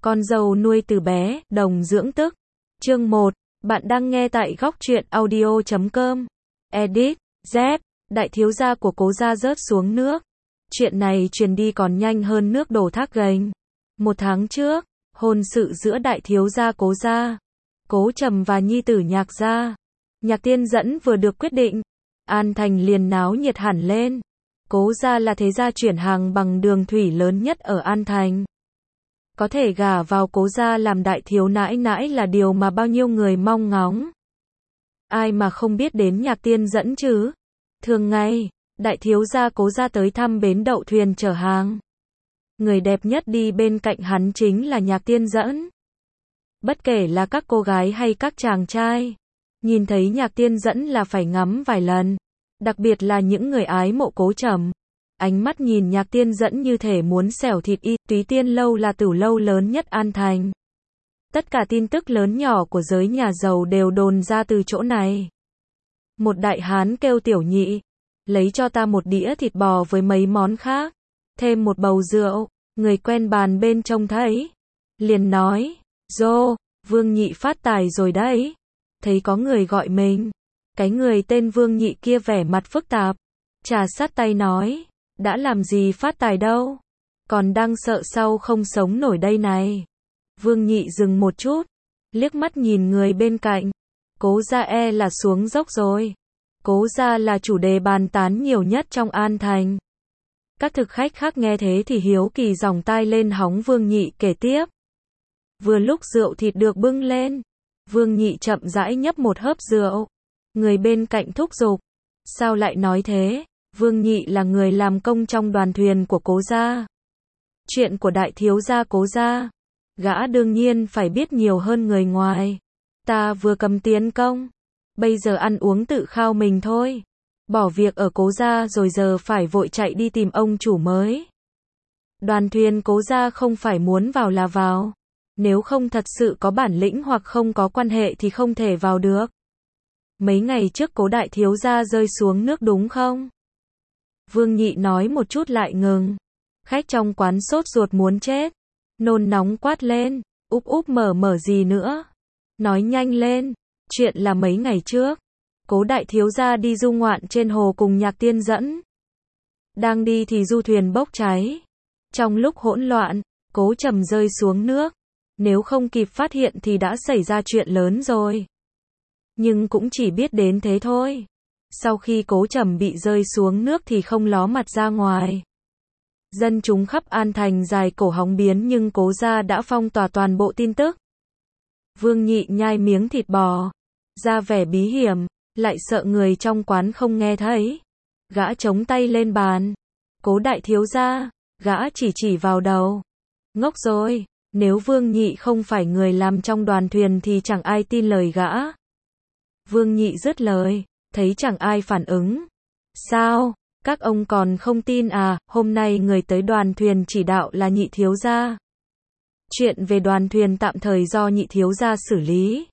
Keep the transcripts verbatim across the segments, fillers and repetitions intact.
Con dâu nuôi từ bé, đồng dưỡng tức. Chương một, bạn đang nghe tại góc truyện audio chấm com. Edit, Z, đại thiếu gia của Cố gia rớt xuống nước. Chuyện này truyền đi còn nhanh hơn nước đổ thác gành. Một tháng trước, hôn sự giữa đại thiếu gia Cố gia, Cố Trầm và nhi tử Nhạc gia, Nhạc Tiên Dẫn vừa được quyết định, An Thành liền náo nhiệt hẳn lên. Cố gia là thế gia chuyển hàng bằng đường thủy lớn nhất ở An Thành. Có thể gả vào Cố gia làm đại thiếu nãi nãi là điều mà bao nhiêu người mong ngóng. Ai mà không biết đến Nhạc Tiên Dẫn chứ? Thường ngày, đại thiếu gia Cố gia tới thăm bến đậu thuyền chở hàng. Người đẹp nhất đi bên cạnh hắn chính là Nhạc Tiên Dẫn. Bất kể là các cô gái hay các chàng trai, nhìn thấy Nhạc Tiên Dẫn là phải ngắm vài lần. Đặc biệt là những người ái mộ Cố Trầm. Ánh mắt nhìn Nhạc Tiên Dẫn như thể muốn xẻo thịt y. Túy Tiên lâu là tửu lâu lớn nhất An Thành. Tất cả tin tức lớn nhỏ của giới nhà giàu đều đồn ra từ chỗ này. Một đại hán kêu Tiểu Nhị, lấy cho ta một đĩa thịt bò với mấy món khác, thêm một bầu rượu. Người quen bàn bên trông thấy, liền nói, dô, Vương Nhị phát tài rồi đấy. Thấy có người gọi mình, cái người tên Vương Nhị kia vẻ mặt phức tạp, trà sát tay nói, đã làm gì phát tài đâu, còn đang sợ sau không sống nổi đây này. Vương Nhị dừng một chút, liếc mắt nhìn người bên cạnh, Cố gia e là xuống dốc rồi. Cố gia là chủ đề bàn tán nhiều nhất trong An Thành. Các thực khách khác nghe thế thì hiếu kỳ dòng tai lên hóng Vương Nhị kể tiếp. Vừa lúc rượu thịt được bưng lên, Vương Nhị chậm rãi nhấp một hớp rượu. Người bên cạnh thúc giục, sao lại nói thế? Vương Nhị là người làm công trong đoàn thuyền của Cố gia. Chuyện của đại thiếu gia Cố gia, gã đương nhiên phải biết nhiều hơn người ngoài. Ta vừa cầm tiến công, bây giờ ăn uống tự khao mình thôi. Bỏ việc ở Cố gia rồi giờ phải vội chạy đi tìm ông chủ mới. Đoàn thuyền Cố gia không phải muốn vào là vào. Nếu không thật sự có bản lĩnh hoặc không có quan hệ thì không thể vào được. Mấy ngày trước Cố đại thiếu gia rơi xuống nước đúng không? Vương Nhị nói một chút lại ngừng. Khách trong quán sốt ruột muốn chết, nôn nóng quát lên, úp úp mở mở gì nữa? Nói nhanh lên, chuyện là mấy ngày trước, Cố đại thiếu gia đi du ngoạn trên hồ cùng Nhạc Tiên Dẫn. Đang đi thì du thuyền bốc cháy. Trong lúc hỗn loạn, Cố Trầm rơi xuống nước. Nếu không kịp phát hiện thì đã xảy ra chuyện lớn rồi. Nhưng cũng chỉ biết đến thế thôi. Sau khi Cố Trầm bị rơi xuống nước thì không ló mặt ra ngoài. Dân chúng khắp An Thành dài cổ hóng biến nhưng Cố gia đã phong tỏa toàn bộ tin tức. Vương Nhị nhai miếng thịt bò, ra vẻ bí hiểm, lại sợ người trong quán không nghe thấy. Gã chống tay lên bàn. Cố đại thiếu gia, gã chỉ chỉ vào đầu. Ngốc rồi, nếu Vương Nhị không phải người làm trong đoàn thuyền thì chẳng ai tin lời gã. Vương Nhị dứt lời, thấy chẳng ai phản ứng. Sao, các ông còn không tin à? Hôm nay người tới đoàn thuyền chỉ đạo là Nhị thiếu gia. Chuyện về đoàn thuyền tạm thời do Nhị thiếu gia xử lý.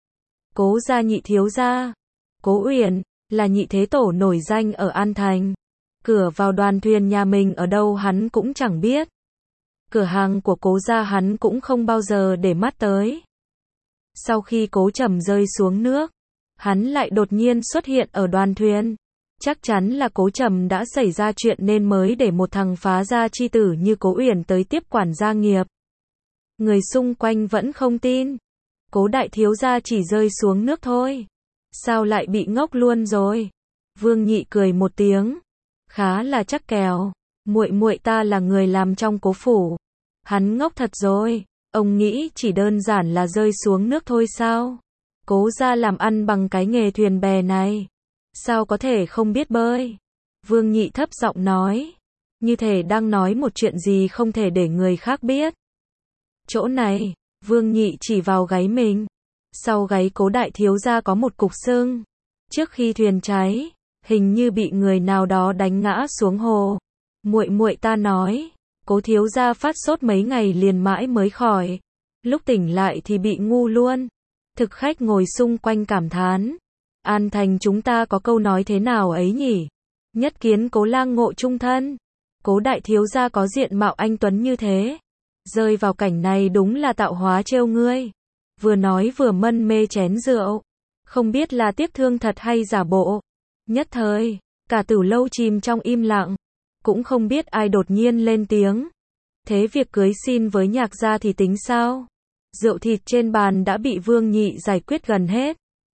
Cố gia Nhị thiếu gia, Cố Uyển, là nhị thế tổ nổi danh ở An Thành. Cửa vào đoàn thuyền nhà mình ở đâu hắn cũng chẳng biết. Cửa hàng của Cố gia hắn cũng không bao giờ để mắt tới. Sau khi Cố Trầm rơi xuống nước, hắn lại đột nhiên xuất hiện ở đoàn thuyền. Chắc chắn là Cố Trầm đã xảy ra chuyện nên mới để một thằng phá gia chi tử như Cố Uyển tới tiếp quản gia nghiệp. Người xung quanh vẫn không tin. Cố đại thiếu gia chỉ rơi xuống nước thôi. Sao lại bị ngốc luôn rồi? Vương Nhị cười một tiếng. Khá là chắc kèo. Muội muội ta là người làm trong Cố phủ. Hắn ngốc thật rồi. Ông nghĩ chỉ đơn giản là rơi xuống nước thôi sao? Cố gia làm ăn bằng cái nghề thuyền bè này. Sao có thể không biết bơi? Vương Nhị thấp giọng nói. Như thể đang nói một chuyện gì không thể để người khác biết. Chỗ này, Vương Nhị chỉ vào gáy mình. Sau gáy Cố đại thiếu gia có một cục sưng. Trước khi thuyền cháy, hình như bị người nào đó đánh ngã xuống hồ. Muội muội ta nói, Cố thiếu gia phát sốt mấy ngày liền mãi mới khỏi. Lúc tỉnh lại thì bị ngu luôn. Thực khách ngồi xung quanh cảm thán. An Thành chúng ta có câu nói thế nào ấy nhỉ? Nhất kiến Cố lang ngộ chung thân. Cố đại thiếu gia có diện mạo anh tuấn như thế, rơi vào cảnh này đúng là tạo hóa trêu ngươi. Vừa nói vừa mân mê chén rượu. Không biết là tiếc thương thật hay giả bộ. Nhất thời, cả Tử Lâu chìm trong im lặng. Cũng không biết ai đột nhiên lên tiếng. Thế việc cưới xin với Nhạc gia thì tính sao? Rượu thịt trên bàn đã bị Vương Nhị giải quyết gần hết.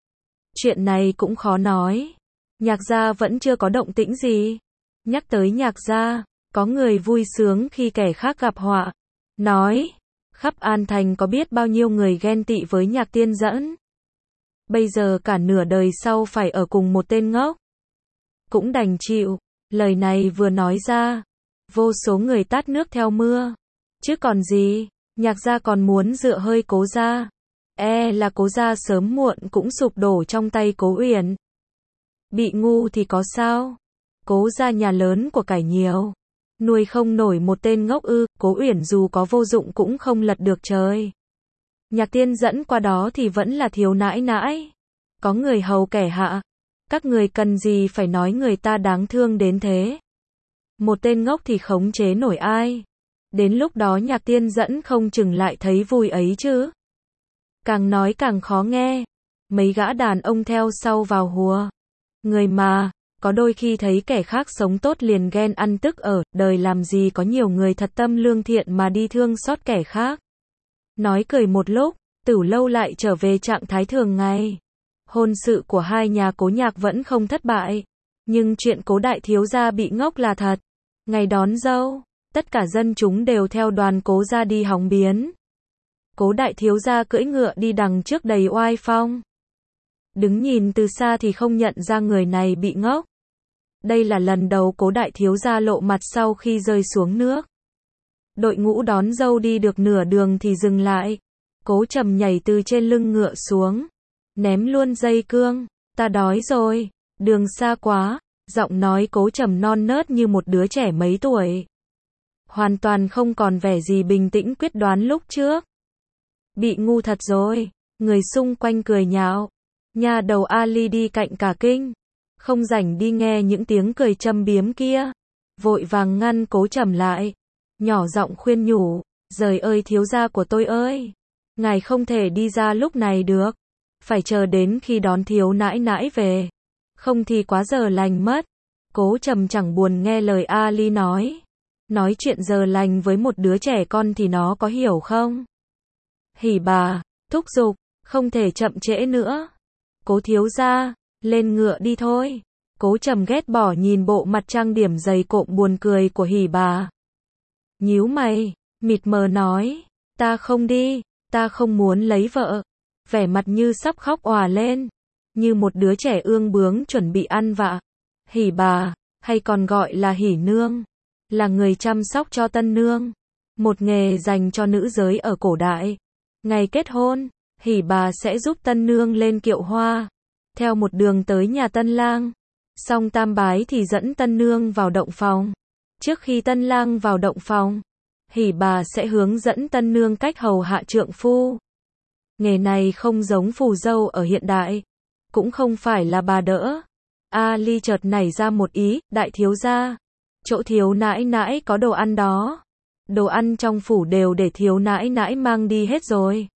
Chuyện này cũng khó nói. Nhạc gia vẫn chưa có động tĩnh gì. Nhắc tới Nhạc gia, có người vui sướng khi kẻ khác gặp họa. Nói, khắp An Thành có biết bao nhiêu người ghen tị với Nhạc Tiên Dẫn. Bây giờ cả nửa đời sau phải ở cùng một tên ngốc. Cũng đành chịu. Lời này vừa nói ra, vô số người tát nước theo mưa. Chứ còn gì, Nhạc gia còn muốn dựa hơi Cố gia. E là Cố gia sớm muộn cũng sụp đổ trong tay Cố Uyển. Bị ngu thì có sao? Cố gia nhà lớn của cải nhiều. Nuôi không nổi một tên ngốc ư, Cố Uyển dù có vô dụng cũng không lật được trời. Nhạc Tiên Dẫn qua đó thì vẫn là thiếu nãi nãi. Có người hầu kẻ hạ. Các người cần gì phải nói người ta đáng thương đến thế. Một tên ngốc thì khống chế nổi ai. Đến lúc đó Nhạc Tiên Dẫn không chừng lại thấy vui ấy chứ. Càng nói càng khó nghe. Mấy gã đàn ông theo sau vào hùa. Người mà, có đôi khi thấy kẻ khác sống tốt liền ghen ăn tức ở, đời làm gì có nhiều người thật tâm lương thiện mà đi thương xót kẻ khác. Nói cười một lúc, Tử Lâu lại trở về trạng thái thường ngày. Hôn sự của hai nhà Cố Nhạc vẫn không thất bại. Nhưng chuyện Cố đại thiếu gia bị ngốc là thật. Ngày đón dâu, tất cả dân chúng đều theo đoàn Cố gia đi hóng biến. Cố đại thiếu gia cưỡi ngựa đi đằng trước đầy oai phong. Đứng nhìn từ xa thì không nhận ra người này bị ngốc. Đây là lần đầu Cố đại thiếu gia lộ mặt sau khi rơi xuống nước. Đội ngũ đón dâu đi được nửa đường thì dừng lại. Cố Trầm nhảy từ trên lưng ngựa xuống. Ném luôn dây cương. Ta đói rồi. Đường xa quá. Giọng nói Cố Trầm non nớt như một đứa trẻ mấy tuổi. Hoàn toàn không còn vẻ gì bình tĩnh quyết đoán lúc trước. Bị ngu thật rồi. Người xung quanh cười nhạo. Nhà đầu Ali đi cạnh cả kinh. Không rảnh đi nghe những tiếng cười châm biếm kia. Vội vàng ngăn Cố Trầm lại. Nhỏ giọng khuyên nhủ. Giời ơi thiếu gia của tôi ơi. Ngài không thể đi ra lúc này được. Phải chờ đến khi đón thiếu nãi nãi về. Không thì quá giờ lành mất. Cố Trầm chẳng buồn nghe lời Ali nói. Nói chuyện giờ lành với một đứa trẻ con thì nó có hiểu không? Hỉ bà, thúc giục, không thể chậm trễ nữa. Cố thiếu gia, lên ngựa đi thôi. Cố Trầm ghét bỏ nhìn bộ mặt trang điểm dày cộm buồn cười của Hỉ bà. Nhíu mày, mịt mờ nói, ta không đi, ta không muốn lấy vợ. Vẻ mặt như sắp khóc òa lên, như một đứa trẻ ương bướng chuẩn bị ăn vạ. Hỉ bà, hay còn gọi là Hỉ nương, là người chăm sóc cho tân nương, một nghề dành cho nữ giới ở cổ đại. Ngày kết hôn, Hỉ bà sẽ giúp tân nương lên kiệu hoa, theo một đường tới nhà tân lang. Xong tam bái thì dẫn tân nương vào động phòng. Trước khi tân lang vào động phòng, Hỉ bà sẽ hướng dẫn tân nương cách hầu hạ trượng phu. Nghề này không giống phù dâu ở hiện đại, cũng không phải là bà đỡ. Ali chợt nảy ra một ý, đại thiếu gia, chỗ thiếu nãi nãi có đồ ăn đó. Đồ ăn trong phủ đều để thiếu nãi nãi mang đi hết rồi.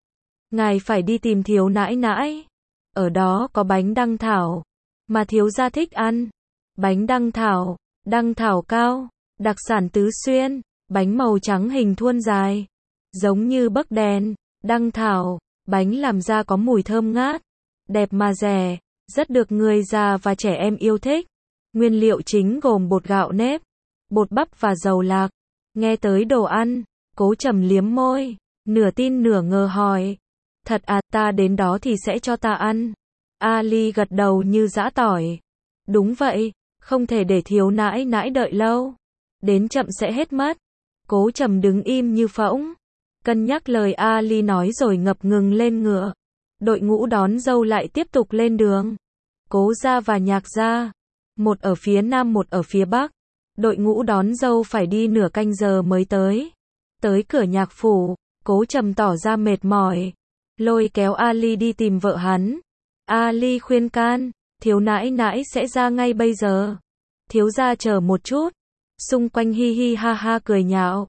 Ngài phải đi tìm thiếu nãi nãi. Ở đó có bánh đăng thảo, mà thiếu gia thích ăn. Bánh đăng thảo, đăng thảo cao, đặc sản Tứ Xuyên, bánh màu trắng hình thuôn dài, giống như bấc đèn. Đăng thảo, bánh làm ra có mùi thơm ngát, đẹp mà rẻ, rất được người già và trẻ em yêu thích. Nguyên liệu chính gồm bột gạo nếp, bột bắp và dầu lạc. Nghe tới đồ ăn, Cố Trầm liếm môi, nửa tin nửa ngờ hỏi. Thật à, ta đến đó thì sẽ cho ta ăn. Ali gật đầu như giã tỏi. Đúng vậy, không thể để thiếu nãi nãi đợi lâu. Đến chậm sẽ hết mất. Cố Trầm đứng im như phỗng. Cân nhắc lời Ali nói rồi ngập ngừng lên ngựa. Đội ngũ đón dâu lại tiếp tục lên đường. Cố gia và Nhạc gia, một ở phía nam một ở phía bắc. Đội ngũ đón dâu phải đi nửa canh giờ mới tới. Tới cửa nhạc phủ, Cố Trầm tỏ ra mệt mỏi, lôi kéo Ali đi tìm vợ hắn. Ali khuyên can, thiếu nãi nãi sẽ ra ngay bây giờ. Thiếu gia chờ một chút. Xung quanh hi hi ha ha cười nhạo.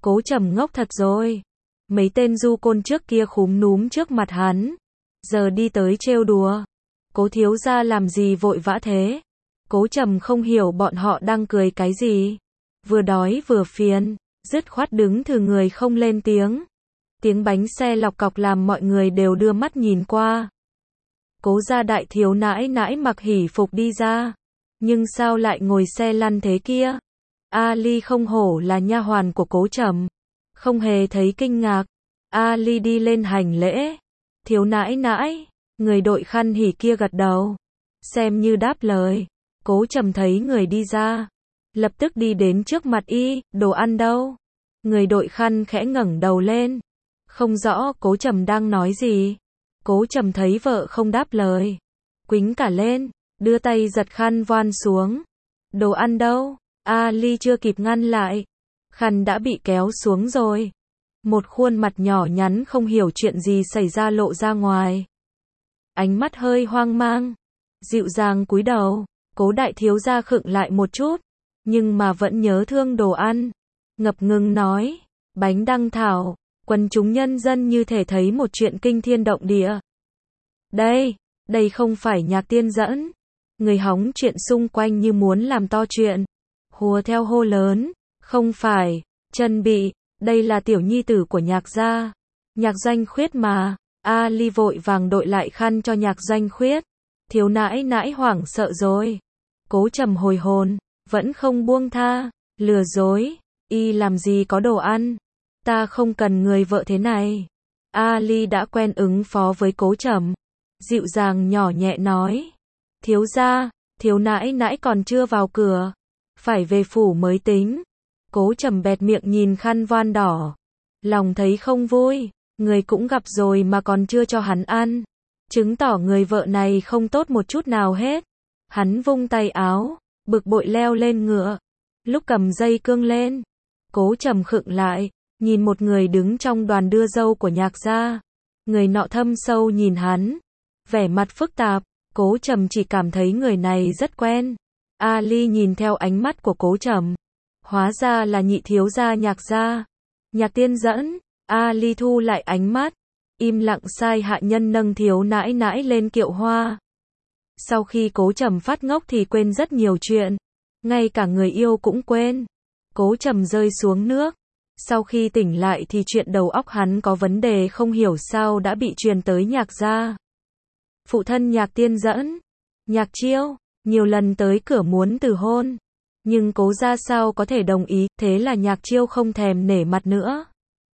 Cố Trầm ngốc thật rồi. Mấy tên du côn trước kia khúm núm trước mặt hắn, giờ đi tới trêu đùa. Cố thiếu gia làm gì vội vã thế? Cố Trầm không hiểu bọn họ đang cười cái gì. Vừa đói vừa phiền, dứt khoát đứng thừ người không lên tiếng. Tiếng bánh xe lọc cọc làm mọi người đều đưa mắt nhìn qua. Cố gia đại thiếu nãi nãi mặc hỉ phục đi ra. Nhưng sao lại ngồi xe lăn thế kia? Ali không hổ là nha hoàn của Cố Trầm, không hề thấy kinh ngạc. Ali đi lên hành lễ. Thiếu nãi nãi, người đội khăn hỉ kia gật đầu, xem như đáp lời. Cố Trầm thấy người đi ra, lập tức đi đến trước mặt y, đồ ăn đâu? Người đội khăn khẽ ngẩng đầu lên, không rõ Cố Trầm đang nói gì. Cố Trầm thấy vợ không đáp lời, quýnh cả lên, đưa tay giật khăn voan xuống. Đồ ăn đâu? Ali chưa kịp ngăn lại, khăn đã bị kéo xuống rồi. Một khuôn mặt nhỏ nhắn không hiểu chuyện gì xảy ra lộ ra ngoài. Ánh mắt hơi hoang mang, dịu dàng cúi đầu. Cố đại thiếu gia khựng lại một chút, nhưng mà vẫn nhớ thương đồ ăn. Ngập ngừng nói, bánh đăng thảo, quần chúng nhân dân như thể thấy một chuyện kinh thiên động địa. Đây, đây không phải Nhạc Tiên dẫn. Người hóng chuyện xung quanh như muốn làm to chuyện. Hùa theo hô lớn, không phải, Trần Bị, đây là tiểu nhi tử của Nhạc gia. Nhạc Doanh Khuyết mà. Ali vội vàng đội lại khăn cho Nhạc Doanh Khuyết. Thiếu nãi nãi hoảng sợ rồi. Cố Trầm hồi hồn, vẫn không buông tha. Lừa dối, y làm gì có đồ ăn. Ta không cần người vợ thế này. Ali đã quen ứng phó với Cố Trầm, dịu dàng nhỏ nhẹ nói. Thiếu gia, thiếu nãi nãi còn chưa vào cửa, phải về phủ mới tính. Cố Trầm bẹt miệng nhìn khăn voan đỏ, lòng thấy không vui. Người cũng gặp rồi mà còn chưa cho hắn ăn, chứng tỏ người vợ này không tốt một chút nào hết. Hắn vung tay áo, bực bội leo lên ngựa. Lúc cầm dây cương lên, Cố Trầm khựng lại, nhìn một người đứng trong đoàn đưa dâu của Nhạc gia. Người nọ thâm sâu nhìn hắn, vẻ mặt phức tạp. Cố Trầm chỉ cảm thấy người này rất quen. Ali nhìn theo ánh mắt của Cố Trầm, hóa ra là nhị thiếu gia Nhạc gia, Nhạc Tiên dẫn. Ali thu lại ánh mắt, im lặng sai hạ nhân nâng thiếu nãi nãi lên kiệu hoa. Sau khi Cố Trầm phát ngốc thì quên rất nhiều chuyện, ngay cả người yêu cũng quên. Cố Trầm rơi xuống nước. Sau khi tỉnh lại thì chuyện đầu óc hắn có vấn đề không hiểu sao đã bị truyền tới Nhạc gia. Phụ thân Nhạc Tiên dẫn, Nhạc Chiêu, nhiều lần tới cửa muốn từ hôn, nhưng Cố gia sao có thể đồng ý, thế là Nhạc Chiêu không thèm nể mặt nữa.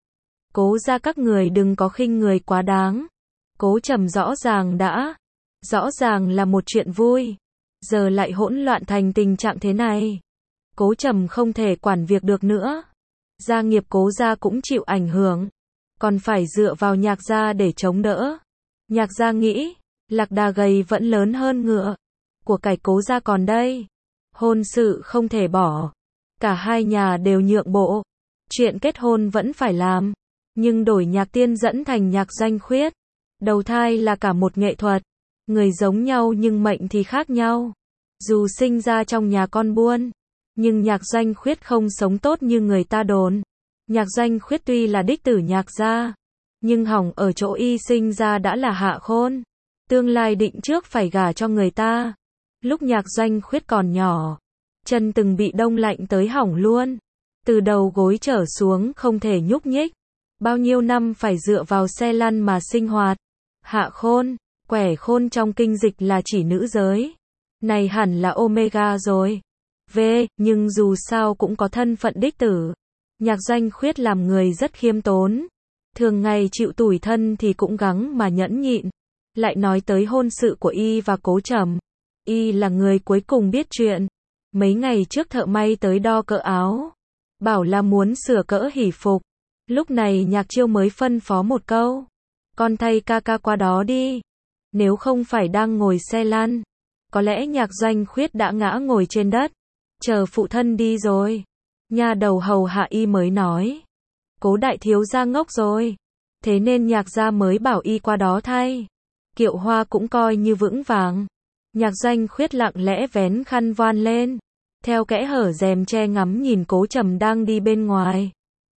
Cố gia các người đừng có khinh người quá đáng. Cố Trầm rõ ràng đã, rõ ràng là một chuyện vui, giờ lại hỗn loạn thành tình trạng thế này. Cố Trầm không thể quản việc được nữa. Gia nghiệp Cố gia cũng chịu ảnh hưởng, còn phải dựa vào Nhạc gia để chống đỡ. Nhạc gia nghĩ, lạc đà gầy vẫn lớn hơn ngựa, của cải Cố gia còn đây. Hôn sự không thể bỏ, cả hai nhà đều nhượng bộ, chuyện kết hôn vẫn phải làm. Nhưng đổi Nhạc Tiên dẫn thành Nhạc Doanh Khuyết, đầu thai là cả một nghệ thuật. Người giống nhau nhưng mệnh thì khác nhau. Dù sinh ra trong nhà con buôn, nhưng Nhạc Doanh Khuyết không sống tốt như người ta đồn. Nhạc Doanh Khuyết tuy là đích tử Nhạc gia, nhưng hỏng ở chỗ y sinh ra đã là hạ khôn, tương lai định trước phải gả cho người ta. Lúc Nhạc Doanh Khuyết còn nhỏ, chân từng bị đông lạnh tới hỏng luôn, từ đầu gối trở xuống không thể nhúc nhích. Bao nhiêu năm phải dựa vào xe lăn mà sinh hoạt. Hạ khôn, quẻ khôn trong kinh dịch là chỉ nữ giới. Này hẳn là Omega rồi. V, nhưng dù sao cũng có thân phận đích tử. Nhạc Doanh Khuyết làm người rất khiêm tốn. Thường ngày chịu tủi thân thì cũng gắng mà nhẫn nhịn. Lại nói tới hôn sự của y và Cố Trầm. Y là người cuối cùng biết chuyện. Mấy ngày trước thợ may tới đo cỡ áo, bảo là muốn sửa cỡ hỉ phục. Lúc này Nhạc Chiêu mới phân phó một câu, con thay ca ca qua đó đi. Nếu không phải đang ngồi xe lăn, có lẽ Nhạc Doanh Khuyết đã ngã ngồi trên đất, chờ phụ thân đi rồi. Nha đầu hầu hạ y mới nói, Cố đại thiếu gia ngốc rồi, thế nên Nhạc gia mới bảo y qua đó thay. Kiệu hoa cũng coi như vững vàng. Nhạc Doanh Khuyết lặng lẽ vén khăn voan lên, theo kẽ hở rèm che ngắm nhìn Cố Trầm đang đi bên ngoài.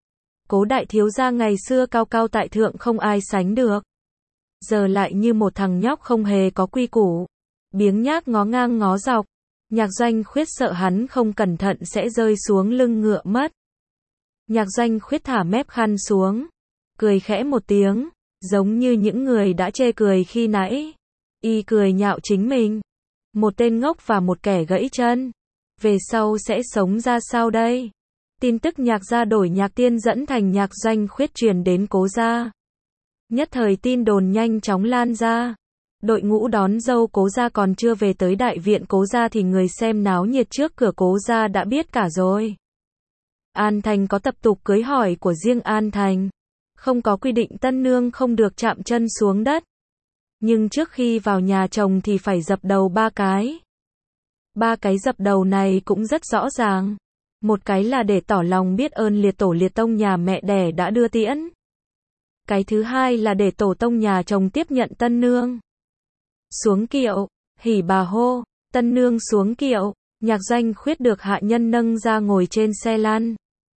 Cố đại thiếu gia ngày xưa cao cao tại thượng không ai sánh được. Giờ lại như một thằng nhóc không hề có quy củ. Biếng nhác ngó ngang ngó dọc. Nhạc Doanh Khuyết sợ hắn không cẩn thận sẽ rơi xuống lưng ngựa mất. Nhạc Doanh Khuyết thả mép khăn xuống. Cười khẽ một tiếng. Giống như những người đã chê cười khi nãy. Y cười nhạo chính mình. Một tên ngốc và một kẻ gãy chân. Về sau sẽ sống ra sao đây? Tin tức Nhạc gia đổi Nhạc Tiên dẫn thành Nhạc Doanh Khuyết truyền đến Cố gia. Nhất thời tin đồn nhanh chóng lan ra. Đội ngũ đón dâu Cố gia còn chưa về tới đại viện Cố gia thì người xem náo nhiệt trước cửa Cố gia đã biết cả rồi. An Thành có tập tục cưới hỏi của riêng An Thành. Không có quy định tân nương không được chạm chân xuống đất. Nhưng trước khi vào nhà chồng thì phải dập đầu ba cái. Ba cái dập đầu này cũng rất rõ ràng. Một cái là để tỏ lòng biết ơn liệt tổ liệt tông nhà mẹ đẻ đã đưa tiễn. Cái thứ hai là để tổ tông nhà chồng tiếp nhận tân nương. Xuống kiệu, hỉ bà hô, tân nương xuống kiệu, Nhạc Doanh Khuyết được hạ nhân nâng ra ngồi trên xe lăn.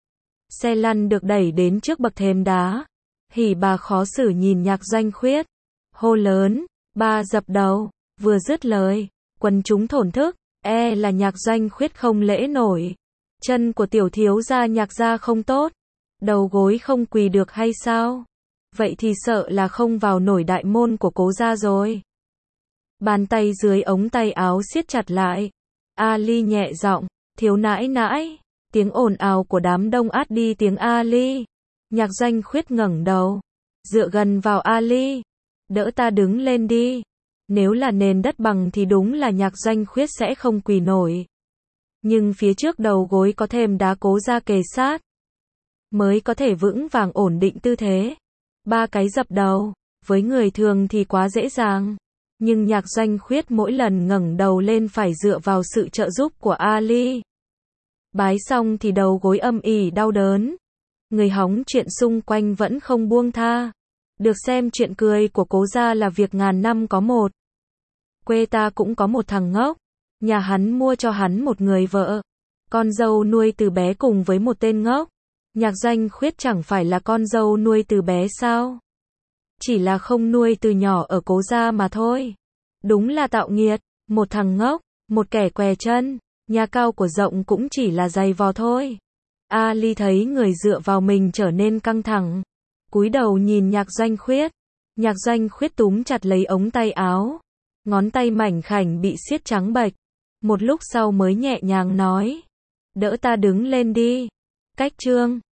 Xe lăn được đẩy đến trước bậc thềm đá. Hỉ bà khó xử nhìn Nhạc Doanh Khuyết. Hô lớn, ba dập đầu, vừa dứt lời, quần chúng thổn thức, e là Nhạc Doanh Khuyết không lễ nổi. Chân của tiểu thiếu gia Nhạc gia không tốt, đầu gối không quỳ được hay sao? Vậy thì sợ là không vào nổi đại môn của Cố gia rồi. Bàn tay dưới ống tay áo siết chặt lại. Ali nhẹ giọng, thiếu nãi nãi. Tiếng ồn ào của đám đông át đi tiếng Ali. Nhạc Doanh Khuyết ngẩng đầu, dựa gần vào Ali. Đỡ ta đứng lên đi. Nếu là nền đất bằng thì đúng là Nhạc Doanh Khuyết sẽ không quỳ nổi. Nhưng phía trước đầu gối có thêm đá Cố gia kề sát, mới có thể vững vàng ổn định tư thế. Ba cái dập đầu, với người thường thì quá dễ dàng. Nhưng Nhạc Doanh Khuyết mỗi lần ngẩng đầu lên phải dựa vào sự trợ giúp của Ali. Bái xong thì đầu gối âm ỉ đau đớn. Người hóng chuyện xung quanh vẫn không buông tha. Được xem chuyện cười của Cố gia là việc ngàn năm có một. Quê ta cũng có một thằng ngốc. Nhà hắn mua cho hắn một người vợ. Con dâu nuôi từ bé cùng với một tên ngốc. Nhạc Doanh Khuyết chẳng phải là con dâu nuôi từ bé sao? Chỉ là không nuôi từ nhỏ ở Cố gia mà thôi. Đúng là tạo nghiệt. Một thằng ngốc, một kẻ què chân. Nhà cao của rộng cũng chỉ là giày vò thôi. Ali thấy người dựa vào mình trở nên căng thẳng. Cúi đầu nhìn Nhạc Doanh Khuyết. Nhạc Doanh Khuyết túm chặt lấy ống tay áo. Ngón tay mảnh khảnh bị siết trắng bệch. Một lúc sau mới nhẹ nhàng nói. Đỡ ta đứng lên đi. Cách chương.